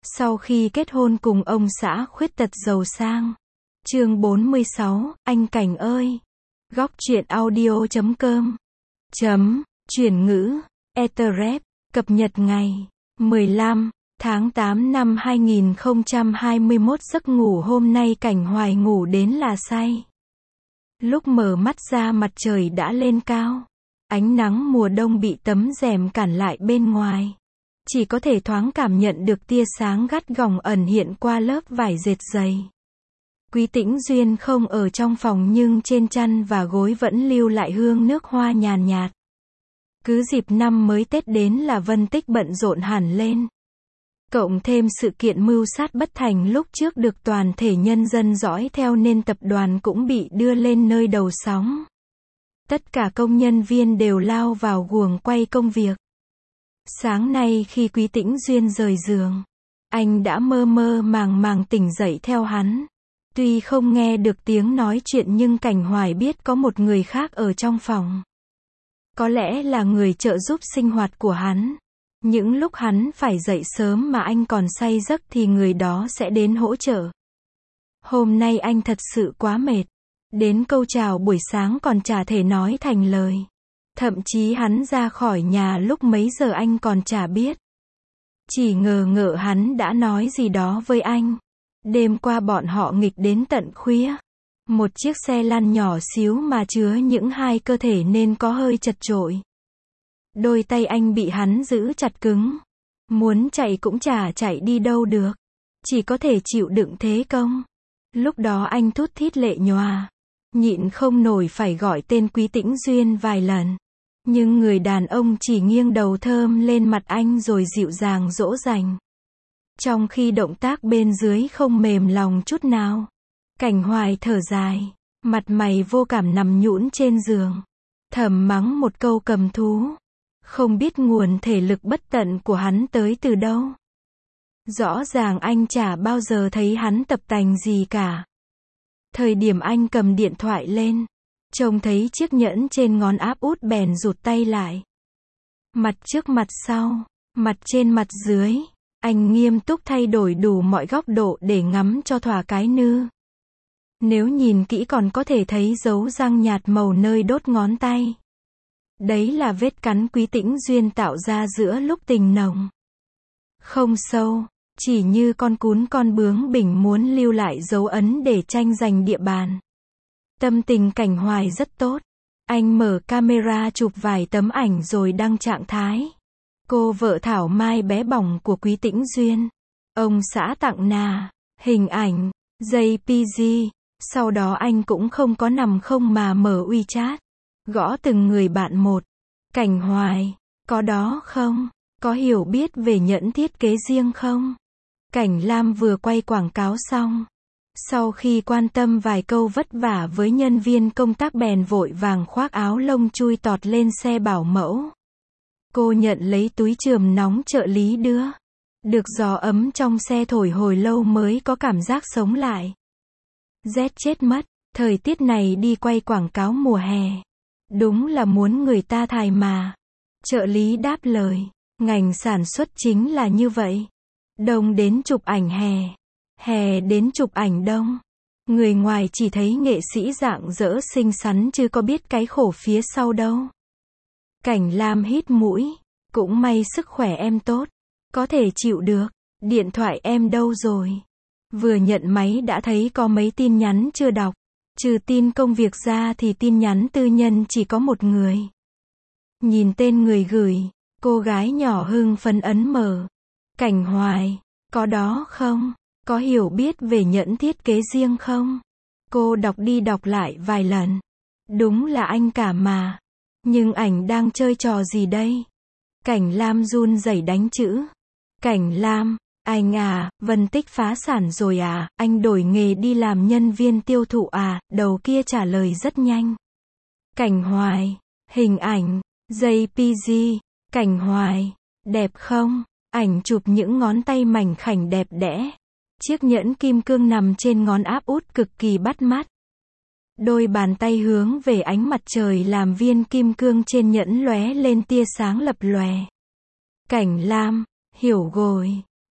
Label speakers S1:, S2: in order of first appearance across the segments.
S1: Sau khi kết hôn cùng ông xã khuyết tật giàu sang. Chương 46, anh Cảnh ơi. Góc truyện audio.com. Chuyển ngữ. Etherep. Cập nhật ngày 15 tháng 8 năm 2021. Giấc ngủ hôm nay Cảnh Hoài ngủ đến là say. Lúc mở mắt ra mặt trời đã lên cao. Ánh nắng mùa đông bị tấm rèm cản lại bên ngoài. Chỉ có thể thoáng cảm nhận được tia sáng gắt gỏng ẩn hiện qua lớp vải dệt dày. Quý Tĩnh Duyên không ở trong phòng nhưng trên chăn và gối vẫn lưu lại hương nước hoa nhàn nhạt. Cứ dịp năm mới Tết đến là Vân Tích bận rộn hẳn lên. Cộng thêm sự kiện mưu sát bất thành lúc trước được toàn thể nhân dân dõi theo nên tập đoàn cũng bị đưa lên nơi đầu sóng. Tất cả công nhân viên đều lao vào guồng quay công việc. Sáng nay khi Quý Tĩnh Duyên rời giường, anh đã mơ mơ màng màng tỉnh dậy theo hắn. Tuy không nghe được tiếng nói chuyện nhưng Cảnh Hoài biết có một người khác ở trong phòng. Có lẽ là người trợ giúp sinh hoạt của hắn. Những lúc hắn phải dậy sớm mà anh còn say giấc thì người đó sẽ đến hỗ trợ. Hôm nay anh thật sự quá mệt. Đến câu chào buổi sáng còn chả thể nói thành lời. Thậm chí hắn ra khỏi nhà lúc mấy giờ anh còn chả biết. Chỉ ngờ ngợ hắn đã nói gì đó với anh. Đêm qua bọn họ nghịch đến tận khuya. Một chiếc xe lăn nhỏ xíu mà chứa những hai cơ thể nên có hơi chật chội. Đôi tay anh bị hắn giữ chặt cứng. Muốn chạy cũng chả chạy đi đâu được. Chỉ có thể chịu đựng thế công. Lúc đó anh thút thít lệ nhòa. Nhịn không nổi phải gọi tên Quý Tĩnh Duyên vài lần. Nhưng người đàn ông chỉ nghiêng đầu thơm lên mặt anh rồi dịu dàng dỗ dành. Trong khi động tác bên dưới không mềm lòng chút nào. Cảnh Hoài thở dài, mặt mày vô cảm nằm nhũn trên giường. Thầm mắng một câu cầm thú. Không biết nguồn thể lực bất tận của hắn tới từ đâu. Rõ ràng anh chả bao giờ thấy hắn tập tành gì cả. Thời điểm anh cầm điện thoại lên, trông thấy chiếc nhẫn trên ngón áp út bèn rụt tay lại. Mặt trước mặt sau, mặt trên mặt dưới, anh nghiêm túc thay đổi đủ mọi góc độ để ngắm cho thỏa cái nư. Nếu nhìn kỹ còn có thể thấy dấu răng nhạt màu nơi đốt ngón tay. Đấy là vết cắn Quý Tĩnh Duyên tạo ra giữa lúc tình nồng. Không sâu, chỉ như con cún con bướm bỉnh muốn lưu lại dấu ấn để tranh giành địa bàn. Tâm tình Cảnh Hoài rất tốt. Anh mở camera chụp vài tấm ảnh rồi đăng trạng thái. Cô vợ thảo mai bé bỏng của Quý Tĩnh Duyên. Ông xã tặng nà, hình ảnh, JPG. Sau đó anh cũng không có nằm không mà mở WeChat. Gõ từng người bạn một. Cảnh Hoài, có đó không? Có hiểu biết về nhẫn thiết kế riêng không? Cảnh Lam vừa quay quảng cáo xong. Sau khi quan tâm vài câu vất vả với nhân viên công tác bèn vội vàng khoác áo lông chui tọt lên xe bảo mẫu. Cô nhận lấy túi chườm nóng trợ lý đưa. Được gió ấm trong xe thổi hồi lâu mới có cảm giác sống lại. Rét chết mất, thời tiết này đi quay quảng cáo mùa hè. Đúng là muốn người ta thài mà. Trợ lý đáp lời, ngành sản xuất chính là như vậy. Đông đến chụp ảnh hè. Hè đến chụp ảnh đông. Người ngoài chỉ thấy nghệ sĩ rạng rỡ xinh xắn chứ có biết cái khổ phía sau đâu. Cảnh Lam hít mũi. Cũng may sức khỏe em tốt. Có thể chịu được. Điện thoại em đâu rồi? Vừa nhận máy đã thấy có mấy tin nhắn chưa đọc. Trừ tin công việc ra thì tin nhắn tư nhân chỉ có một người. Nhìn tên người gửi, cô gái nhỏ hưng phấn ấn mở. Cảnh Hoài, có đó không? Có hiểu biết về nhẫn thiết kế riêng không? Cô đọc đi đọc lại vài lần. Đúng là anh cả mà. Nhưng ảnh đang chơi trò gì đây? Cảnh Lam run rẩy đánh chữ. Cảnh Lam, anh à, Vân Tích phá sản rồi à, anh đổi nghề đi làm nhân viên tiêu thụ à, đầu kia trả lời rất nhanh. Cảnh Hoài, hình ảnh, JPG, Cảnh Hoài, đẹp không? Ảnh chụp những ngón tay mảnh khảnh đẹp đẽ. Chiếc nhẫn kim cương nằm trên ngón áp út cực kỳ bắt mắt. Đôi bàn tay hướng về ánh mặt trời làm viên kim cương trên nhẫn lóe lên tia sáng lập lòe. Cảnh Lam, hiểu rồi.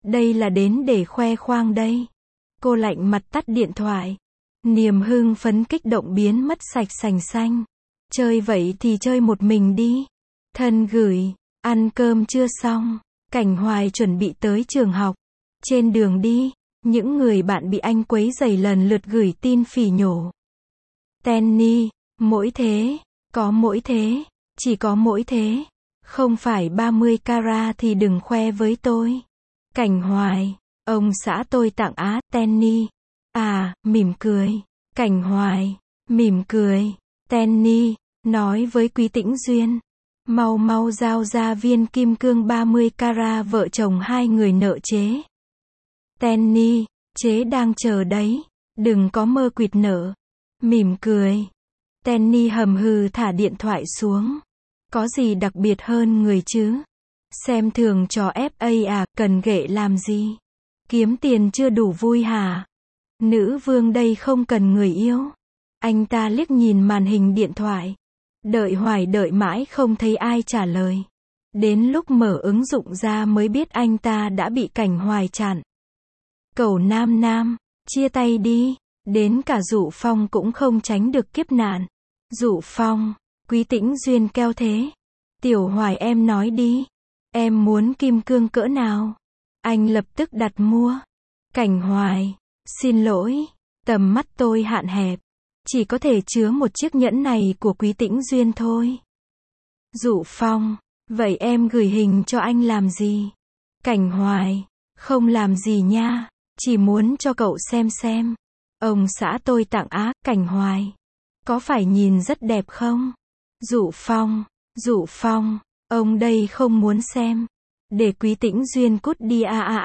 S1: Đây là đến để khoe khoang đây. Cô lạnh mặt tắt điện thoại. Niềm hưng phấn kích động biến mất sạch sành xanh. Chơi vậy thì chơi một mình đi. Thân gửi, ăn cơm chưa xong. Cảnh Hoài chuẩn bị tới trường học. Trên đường đi, những người bạn bị anh quấy rầy lần lượt gửi tin phỉ nhổ. Tenny, mỗi thế, có mỗi thế, chỉ có mỗi thế. Không phải 30 carat thì đừng khoe với tôi. Cảnh Hoài, ông xã tôi tặng á, Tenny. À, mỉm cười. Cảnh Hoài, mỉm cười. Tenny, nói với Quý Tĩnh Duyên. Mau mau giao ra viên kim cương 30 carat vợ chồng hai người nợ chế. Tenny, chế đang chờ đấy. Đừng có mơ quỵt nợ. Mỉm cười. Tenny hầm hừ thả điện thoại xuống. Có gì đặc biệt hơn người chứ? Xem thường trò FA à, cần ghệ làm gì? Kiếm tiền chưa đủ vui hả? Nữ vương đây không cần người yêu. Anh ta liếc nhìn màn hình điện thoại. Đợi hoài đợi mãi không thấy ai trả lời. Đến lúc mở ứng dụng ra mới biết anh ta đã bị Cảnh Hoài chặn. Cẩu nam nam, chia tay đi. Đến cả Dụ Phong cũng không tránh được kiếp nạn. Dụ Phong, Quý Tĩnh Duyên kêu thế. Tiểu Hoài em nói đi. Em muốn kim cương cỡ nào? Anh lập tức đặt mua. Cảnh Hoài, xin lỗi, tầm mắt tôi hạn hẹp. Chỉ có thể chứa một chiếc nhẫn này của Quý Tĩnh Duyên thôi. Dụ Phong, vậy em gửi hình cho anh làm gì? Cảnh Hoài, không làm gì nha, chỉ muốn cho cậu xem. Ông xã tôi tặng á, Cảnh Hoài. Có phải nhìn rất đẹp không? Dụ Phong, ông đây không muốn xem. Để Quý Tĩnh Duyên cút đi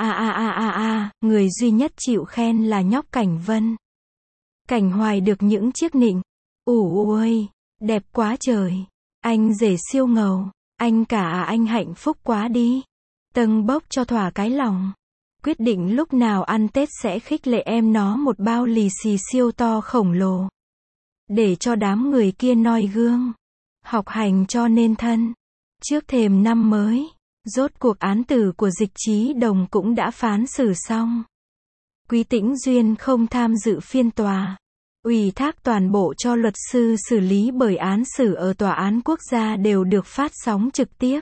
S1: người duy nhất chịu khen là nhóc Cảnh Vân. Cảnh Hoài được những chiếc nịnh. Ôi, đẹp quá trời. Anh rể siêu ngầu. Anh cả anh hạnh phúc quá đi. Tâng bốc cho thỏa cái lòng. Quyết định lúc nào ăn Tết sẽ khích lệ em nó một bao lì xì siêu to khổng lồ. Để cho đám người kia noi gương. Học hành cho nên thân. Trước thềm năm mới, rốt cuộc án tử của Dịch Chí Đồng cũng đã phán xử xong. Quý Tĩnh Duyên không tham dự phiên tòa. Ủy thác toàn bộ cho luật sư xử lý bởi án xử ở tòa án quốc gia đều được phát sóng trực tiếp.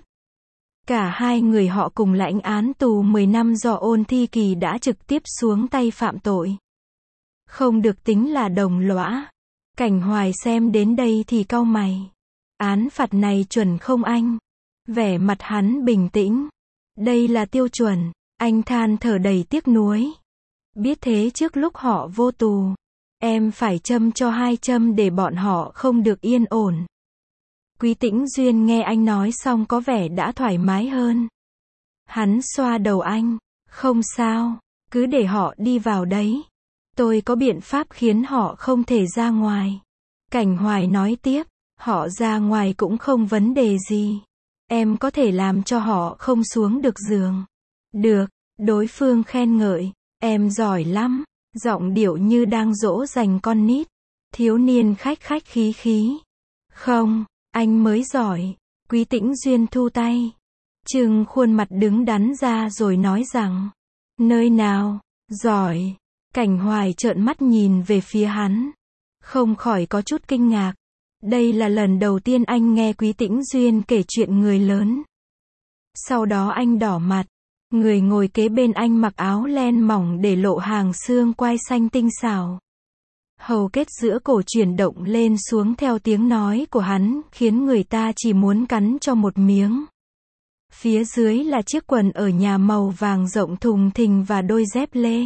S1: Cả hai người họ cùng lãnh án tù 10 năm do Ôn Thi Kỳ đã trực tiếp xuống tay phạm tội. Không được tính là đồng lõa. Cảnh Hoài xem đến đây thì cau mày. Án phạt này chuẩn không anh? Vẻ mặt hắn bình tĩnh. Đây là tiêu chuẩn. Anh than thở đầy tiếc nuối. Biết thế trước lúc họ vô tù, em phải châm cho 2 châm để bọn họ không được yên ổn. Quý Tĩnh Duyên nghe anh nói xong có vẻ đã thoải mái hơn. Hắn xoa đầu anh. Không sao, cứ để họ đi vào đấy. Tôi có biện pháp khiến họ không thể ra ngoài. Cảnh Hoài nói tiếp, họ ra ngoài cũng không vấn đề gì. Em có thể làm cho họ không xuống được giường. Được, đối phương khen ngợi. Em giỏi lắm. Giọng điệu như đang dỗ dành con nít. Thiếu niên khách khí. Không, anh mới giỏi. Quý Tĩnh Duyên thu tay. Trừng khuôn mặt đứng đắn ra rồi nói rằng. Nơi nào, giỏi. Cảnh Hoài trợn mắt nhìn về phía hắn. Không khỏi có chút kinh ngạc. Đây là lần đầu tiên anh nghe Quý Tĩnh Duyên kể chuyện người lớn. Sau đó anh đỏ mặt. Người ngồi kế bên anh mặc áo len mỏng để lộ hàng xương quai xanh tinh xảo. Hầu kết giữa cổ chuyển động lên xuống theo tiếng nói của hắn, khiến người ta chỉ muốn cắn cho một miếng. Phía dưới là chiếc quần ở nhà màu vàng rộng thùng thình và đôi dép lê.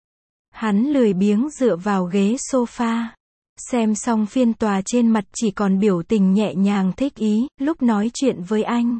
S1: Hắn lười biếng dựa vào ghế sofa. Xem xong phiên tòa trên mặt chỉ còn biểu tình nhẹ nhàng thích ý, lúc nói chuyện với anh.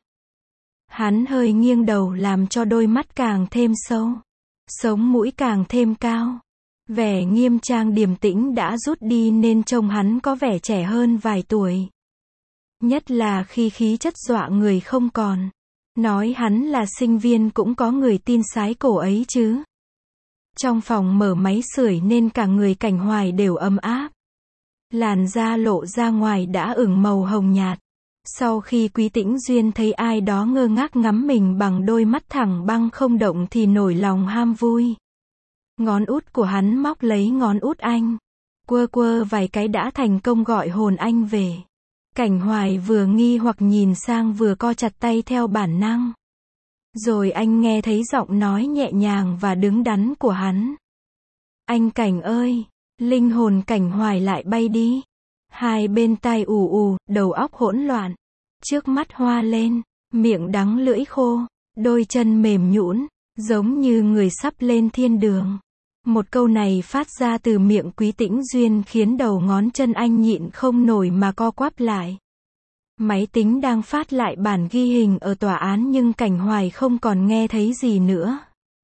S1: Hắn hơi nghiêng đầu làm cho đôi mắt càng thêm sâu. Sống mũi càng thêm cao. Vẻ nghiêm trang điềm tĩnh đã rút đi nên trông hắn có vẻ trẻ hơn vài tuổi. Nhất là khi khí chất dọa người không còn. Nói hắn là sinh viên cũng có người tin sái cổ ấy chứ. Trong phòng mở máy sưởi nên cả người Cảnh Hoài đều ấm áp. Làn da lộ ra ngoài đã ửng màu hồng nhạt. Sau khi Quý Tĩnh Duyên thấy ai đó ngơ ngác ngắm mình bằng đôi mắt thẳng băng không động thì nổi lòng ham vui. Ngón út của hắn móc lấy ngón út anh. Quơ quơ vài cái đã thành công gọi hồn anh về. Cảnh Hoài vừa nghi hoặc nhìn sang vừa co chặt tay theo bản năng. Rồi anh nghe thấy giọng nói nhẹ nhàng và đứng đắn của hắn. Anh Cảnh ơi! Linh hồn Cảnh Hoài lại bay đi. Hai bên tai ù ù, đầu óc hỗn loạn. Trước mắt hoa lên, miệng đắng lưỡi khô, đôi chân mềm nhũn, giống như người sắp lên thiên đường. Một câu này phát ra từ miệng Quý Tĩnh Duyên khiến đầu ngón chân anh nhịn không nổi mà co quắp lại. Máy tính đang phát lại bản ghi hình ở tòa án nhưng Cảnh Hoài không còn nghe thấy gì nữa.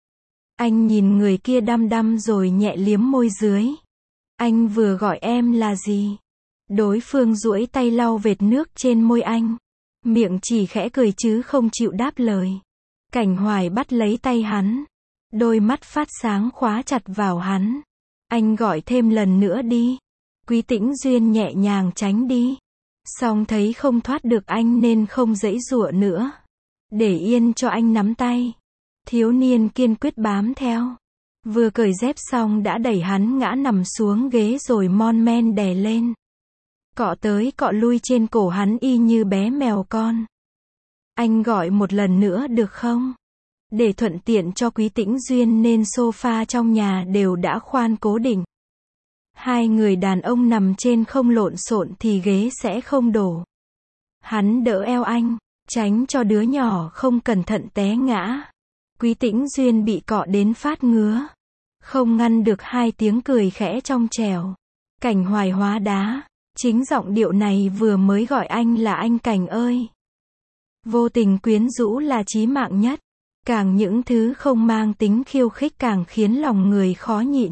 S1: Anh nhìn người kia đăm đăm rồi nhẹ liếm môi dưới. Anh vừa gọi em là gì? Đối phương duỗi tay lau vệt nước trên môi anh. Miệng chỉ khẽ cười chứ không chịu đáp lời. Cảnh Hoài bắt lấy tay hắn. Đôi mắt phát sáng khóa chặt vào hắn. Anh gọi thêm lần nữa đi. Quý Tĩnh Duyên nhẹ nhàng tránh đi. Song thấy không thoát được anh nên không giãy giụa nữa. Để yên cho anh nắm tay. Thiếu niên kiên quyết bám theo. Vừa cởi dép xong đã đẩy hắn ngã nằm xuống ghế rồi mon men đè lên. Cọ tới cọ lui trên cổ hắn y như bé mèo con. Anh gọi một lần nữa được không? Để thuận tiện cho Quý Tĩnh Duyên nên sofa trong nhà đều đã khoan cố định. Hai người đàn ông nằm trên không lộn xộn thì ghế sẽ không đổ. Hắn đỡ eo anh, tránh cho đứa nhỏ không cẩn thận té ngã. Quý Tĩnh Duyên bị cọ đến phát ngứa. Không ngăn được hai tiếng cười khẽ trong trẻo. Cảnh Hoài hóa đá. Chính giọng điệu này vừa mới gọi anh là anh Cảnh ơi. Vô tình quyến rũ là chí mạng nhất. Càng những thứ không mang tính khiêu khích càng khiến lòng người khó nhịn.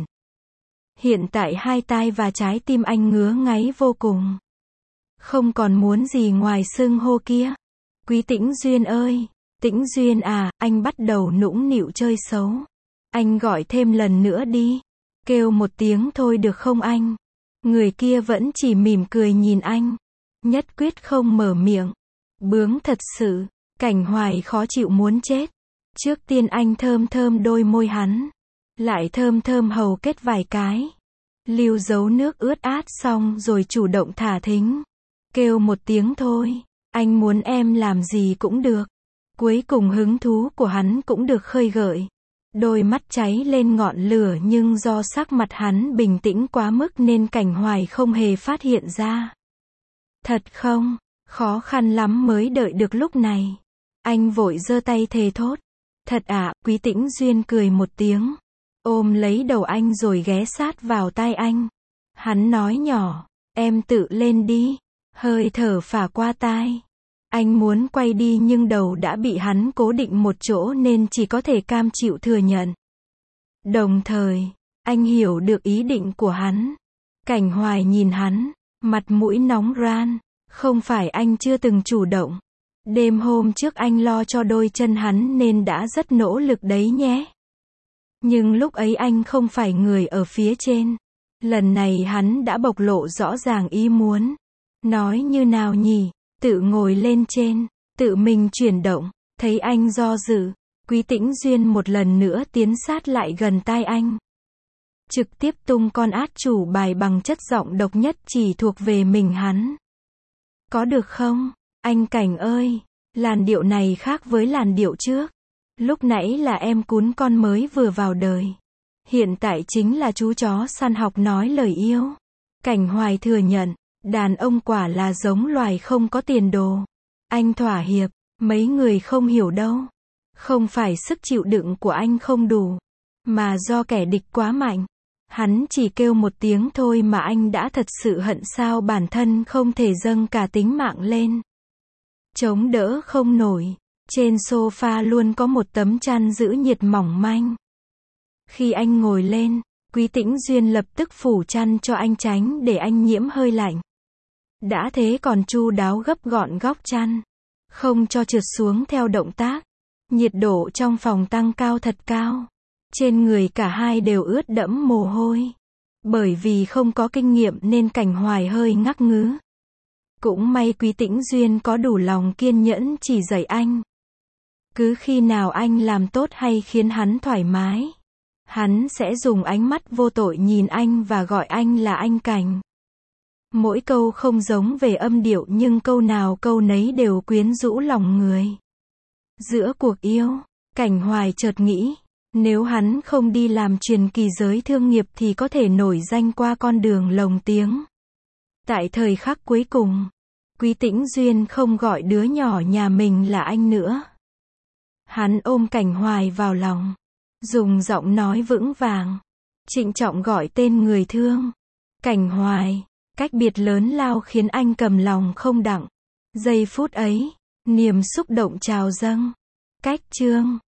S1: Hiện tại hai tai và trái tim anh ngứa ngáy vô cùng. Không còn muốn gì ngoài xưng hô kia. Quý Tĩnh Duyên ơi! Tĩnh Duyên à, anh bắt đầu nũng nịu chơi xấu. Anh gọi thêm lần nữa đi. Kêu một tiếng thôi được không anh? Người kia vẫn chỉ mỉm cười nhìn anh. Nhất quyết không mở miệng. Bướng thật sự. Cảnh Hoài khó chịu muốn chết. Trước tiên anh thơm thơm đôi môi hắn. Lại thơm thơm hầu kết vài cái. Lưu dấu nước ướt át xong rồi chủ động thả thính. Kêu một tiếng thôi. Anh muốn em làm gì cũng được. Cuối cùng hứng thú của hắn cũng được khơi gợi. Đôi mắt cháy lên ngọn lửa nhưng do sắc mặt hắn bình tĩnh quá mức nên Cảnh Hoài không hề phát hiện ra. Thật không? Khó khăn lắm mới đợi được lúc này. Anh vội giơ tay thề thốt. Thật ạ, Quý Tĩnh Duyên cười một tiếng. Ôm lấy đầu anh rồi ghé sát vào tai anh. Hắn nói nhỏ, em tự lên đi. Hơi thở phả qua tai. Anh muốn quay đi nhưng đầu đã bị hắn cố định một chỗ nên chỉ có thể cam chịu thừa nhận. Đồng thời, anh hiểu được ý định của hắn. Cảnh Hoài nhìn hắn, mặt mũi nóng ran. Không phải anh chưa từng chủ động. Đêm hôm trước anh lo cho đôi chân hắn nên đã rất nỗ lực đấy nhé. Nhưng lúc ấy anh không phải người ở phía trên. Lần này hắn đã bộc lộ rõ ràng ý muốn. Nói như nào nhỉ? Tự ngồi lên trên, tự mình chuyển động, thấy anh do dự. Quý Tĩnh Duyên một lần nữa tiến sát lại gần tai anh. Trực tiếp tung con át chủ bài bằng chất giọng độc nhất chỉ thuộc về mình hắn. Có được không? Anh Cảnh ơi! Làn điệu này khác với làn điệu trước. Lúc nãy là em cún con mới vừa vào đời. Hiện tại chính là chú chó săn học nói lời yêu. Cảnh Hoài thừa nhận, đàn ông quả là giống loài không có tiền đồ. Anh thỏa hiệp, mấy người không hiểu đâu. Không phải sức chịu đựng của anh không đủ, mà do kẻ địch quá mạnh. Hắn chỉ kêu một tiếng thôi mà anh đã thật sự hận sao bản thân không thể dâng cả tính mạng lên. Chống đỡ không nổi. Trên sofa luôn có một tấm chăn giữ nhiệt mỏng manh. Khi anh ngồi lên, Quý Tĩnh Duyên lập tức phủ chăn cho anh tránh để anh nhiễm hơi lạnh. Đã thế còn chu đáo gấp gọn góc chăn, không cho trượt xuống theo động tác. Nhiệt độ trong phòng tăng cao thật cao. Trên người cả hai đều ướt đẫm mồ hôi. Bởi vì không có kinh nghiệm nên Cảnh Hoài hơi ngắc ngứ. Cũng may Quý Tĩnh Duyên có đủ lòng kiên nhẫn chỉ dạy anh. Cứ khi nào anh làm tốt hay khiến hắn thoải mái, hắn sẽ dùng ánh mắt vô tội nhìn anh và gọi anh là anh Cảnh. Mỗi câu không giống về âm điệu nhưng câu nào câu nấy đều quyến rũ lòng người. Giữa cuộc yêu, Cảnh Hoài chợt nghĩ, nếu hắn không đi làm truyền kỳ giới thương nghiệp thì có thể nổi danh qua con đường lồng tiếng. Tại thời khắc cuối cùng, Quý Tĩnh Duyên không gọi đứa nhỏ nhà mình là anh nữa. Hắn ôm Cảnh Hoài vào lòng, dùng giọng nói vững vàng, trịnh trọng gọi tên người thương. Cảnh Hoài, cách biệt lớn lao khiến anh cầm lòng không đặng. Giây phút ấy, niềm xúc động trào dâng. Cách chương